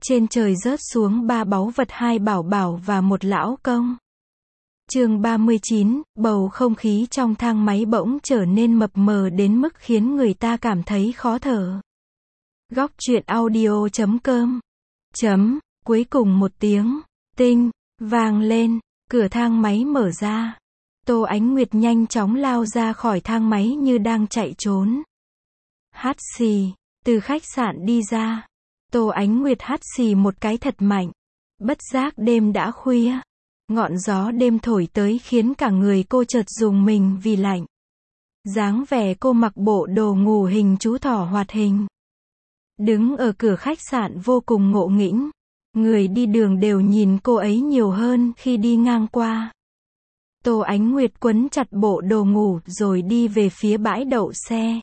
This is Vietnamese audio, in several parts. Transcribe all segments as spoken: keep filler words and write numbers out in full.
Trên trời rớt xuống ba báu vật, hai bảo bảo và một lão công. Chương ba mươi chín, bầu không khí trong thang máy bỗng trở nên mập mờ đến mức khiến người ta cảm thấy khó thở. Góc truyện audio chấm com. Chấm, cuối cùng một tiếng, tinh, vang lên, cửa thang máy mở ra. Tô Ánh Nguyệt nhanh chóng lao ra khỏi thang máy như đang chạy trốn. Hắt xì, từ khách sạn đi ra. Tô Ánh Nguyệt hắt xì một cái thật mạnh. Bất giác đêm đã khuya. Ngọn gió đêm thổi tới khiến cả người cô chợt rùng mình vì lạnh. Dáng vẻ cô mặc bộ đồ ngủ hình chú thỏ hoạt hình. Đứng ở cửa khách sạn vô cùng ngộ nghĩnh. Người đi đường đều nhìn cô ấy nhiều hơn khi đi ngang qua. Tô Ánh Nguyệt quấn chặt bộ đồ ngủ rồi đi về phía bãi đậu xe.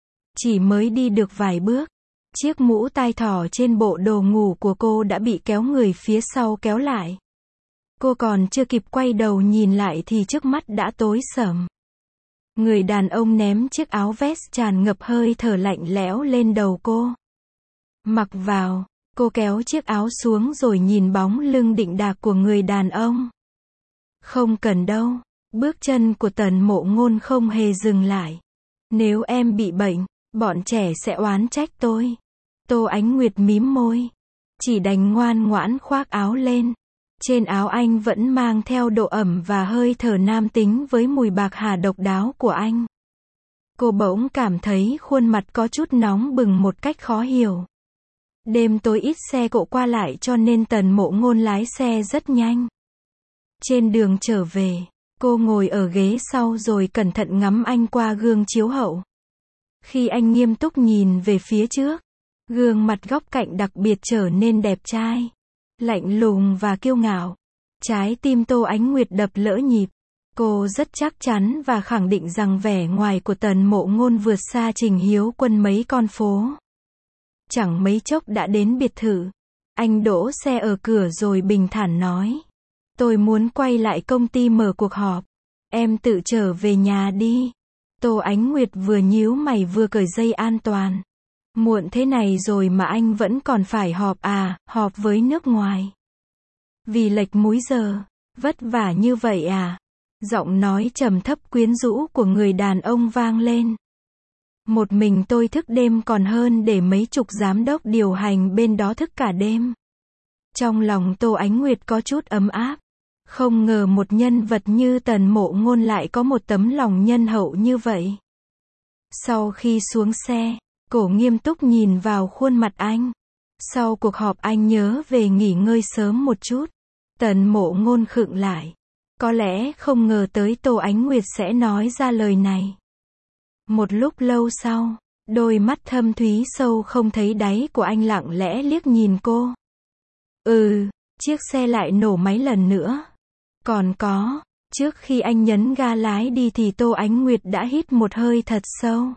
Chỉ mới đi được vài bước, chiếc mũ tai thỏ trên bộ đồ ngủ của cô đã bị kéo người phía sau kéo lại. Cô còn chưa kịp quay đầu nhìn lại thì trước mắt đã tối sầm. Người đàn ông ném chiếc áo vest tràn ngập hơi thở lạnh lẽo lên đầu cô. Mặc vào, cô kéo chiếc áo xuống rồi nhìn bóng lưng đĩnh đạc của người đàn ông. Không cần đâu, bước chân của Tần Mộ Ngôn không hề dừng lại. Nếu em bị bệnh, bọn trẻ sẽ oán trách tôi. Tô Ánh Nguyệt mím môi, chỉ đành ngoan ngoãn khoác áo lên. Trên áo anh vẫn mang theo độ ẩm và hơi thở nam tính với mùi bạc hà độc đáo của anh. Cô bỗng cảm thấy khuôn mặt có chút nóng bừng một cách khó hiểu. Đêm tối ít xe cộ qua lại cho nên Tần Mộ Ngôn lái xe rất nhanh. Trên đường trở về, cô ngồi ở ghế sau rồi cẩn thận ngắm anh qua gương chiếu hậu. Khi anh nghiêm túc nhìn về phía trước, gương mặt góc cạnh đặc biệt trở nên đẹp trai, lạnh lùng và kiêu ngạo. Trái tim Tô Ánh Nguyệt đập lỡ nhịp. Cô rất chắc chắn và khẳng định rằng vẻ ngoài của Tần Mộ Ngôn vượt xa Trình Hiếu Quân mấy con phố. Chẳng mấy chốc đã đến biệt thự. Anh đỗ xe ở cửa rồi bình thản nói: tôi muốn quay lại công ty mở cuộc họp. Em tự trở về nhà đi. Tô Ánh Nguyệt vừa nhíu mày vừa cởi dây an toàn. Muộn thế này rồi mà anh vẫn còn phải họp à, họp với nước ngoài. Vì lệch múi giờ, vất vả như vậy à? Giọng nói trầm thấp quyến rũ của người đàn ông vang lên. Một mình tôi thức đêm còn hơn để mấy chục giám đốc điều hành bên đó thức cả đêm. Trong lòng Tô Ánh Nguyệt có chút ấm áp. Không ngờ một nhân vật như Tần Mộ Ngôn lại có một tấm lòng nhân hậu như vậy. Sau khi xuống xe, cô nghiêm túc nhìn vào khuôn mặt anh. Sau cuộc họp anh nhớ về nghỉ ngơi sớm một chút. Tần Mộ Ngôn khựng lại. Có lẽ không ngờ tới Tô Ánh Nguyệt sẽ nói ra lời này. Một lúc lâu sau, đôi mắt thâm thúy sâu không thấy đáy của anh lặng lẽ liếc nhìn cô. Ừ, chiếc xe lại nổ máy lần nữa. Còn có, trước khi anh nhấn ga lái đi thì Tô Ánh Nguyệt đã hít một hơi thật sâu.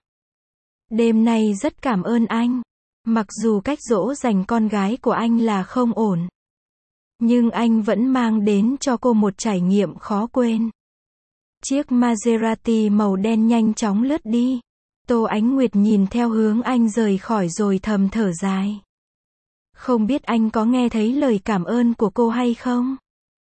Đêm nay rất cảm ơn anh. Mặc dù cách dỗ dành con gái của anh là không ổn, nhưng anh vẫn mang đến cho cô một trải nghiệm khó quên. Chiếc Maserati màu đen nhanh chóng lướt đi. Tô Ánh Nguyệt nhìn theo hướng anh rời khỏi rồi thầm thở dài. Không biết anh có nghe thấy lời cảm ơn của cô hay không?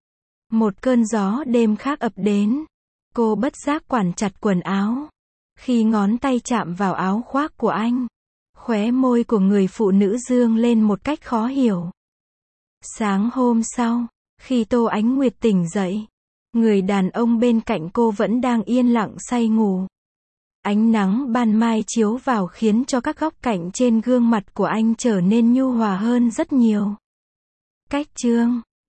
Một cơn gió đêm khác ập đến. Cô bất giác quản chặt quần áo. Khi ngón tay chạm vào áo khoác của anh, khóe môi của người phụ nữ dương lên một cách khó hiểu. Sáng hôm sau, khi Tô Ánh Nguyệt tỉnh dậy, người đàn ông bên cạnh cô vẫn đang yên lặng say ngủ. Ánh nắng ban mai chiếu vào khiến cho các góc cạnh trên gương mặt của anh trở nên nhu hòa hơn rất nhiều. Cách chương